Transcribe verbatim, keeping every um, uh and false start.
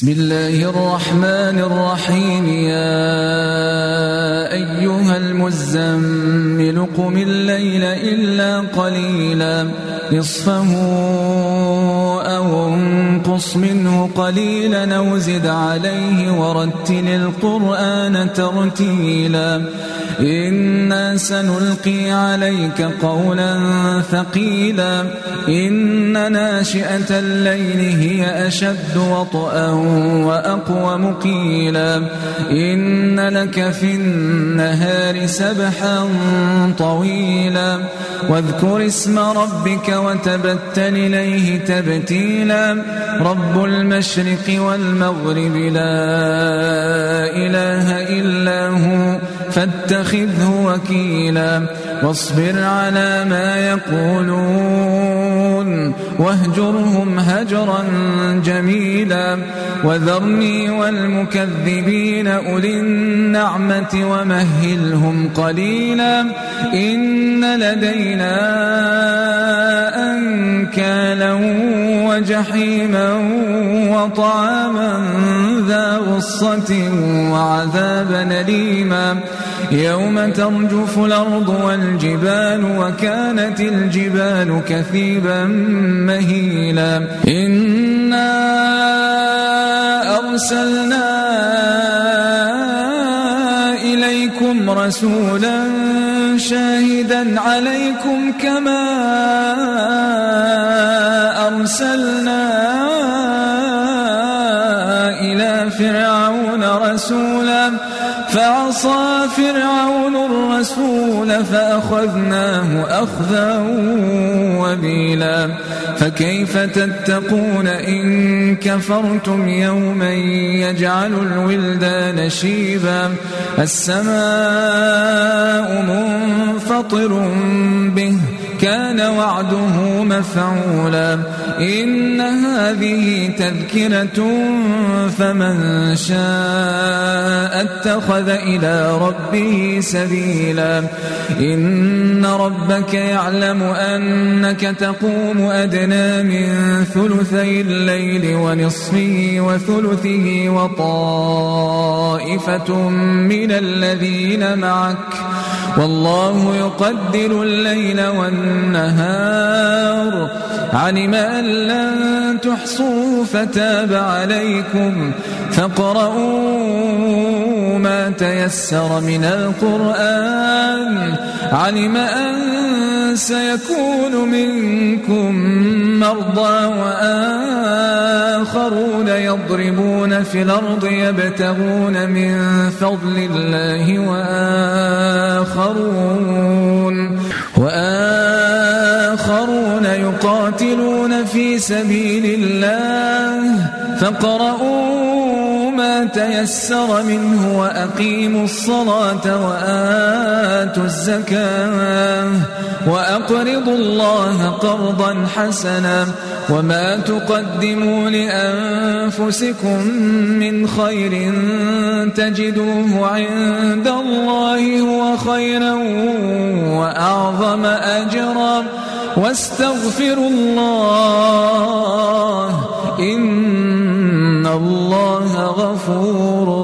بسم الله الرحمن الرحيم. يا أيها المزمل قم الليل إلا قليلا نصفه أو انقص منه قليلا أو زد عليه ورتل القرآن ترتيلا إنا سنلقي عليك قولا ثقيلا إن ناشئة الليل هي أشد وطئا وأقوم قيلا إن لك في النهار سبحا طويلا واذكر اسم ربك وتبتل إليه تبتيلا رب المشرق والمغرب لا إله إلا هو فاتخذه وكيلا واصبر على ما يقولون واهجرهم هجرا جميلا وذرني والمكذبين أولي النعمة ومهلهم قليلا إن لدينا أنكالا وجحيما وطعاما ذا غصة وعذابا أليما يوم ترجف الأرض والجبال وكانت الجبال كثيبا مهيلا إنا أرسلنا إليكم رسولا شاهدا عليكم كما أرسلنا إلى فرعون رسولا فعصى فرعون الرسول فأخذناه أخذا وبيلا فكيف تتقون إن كفرتم يوما يجعل الولدان شيبا السماء منفطر به كان وعده مفعولا إن هذه تذكرة فمن شاء اتخذ إلى ربه سبيلا إن ربك يعلم أنك تقوم أدنى من ثلثي الليل ونصفه وثلثه وطائفة من الذين معك والله يقدر الليل والنهار علم أن لن تحصوا فتاب عليكم فاقرؤوا ما تيسر من القرآن علم أن سيكون منكم مرضى وآخرون يضربون في الأرض يبتغون من فضل الله وآخرون وآخرون يقاتلون في سبيل الله فاقرؤوا ما تيسر منه وأقيموا الصلاة وآتوا الزكاة وأقرضوا الله قرضا حسنا وما تقدموا لأنفسكم من خير تجدوه عند الله هو خيرا وأعظم أجرا واستغفروا الله إن الله غفور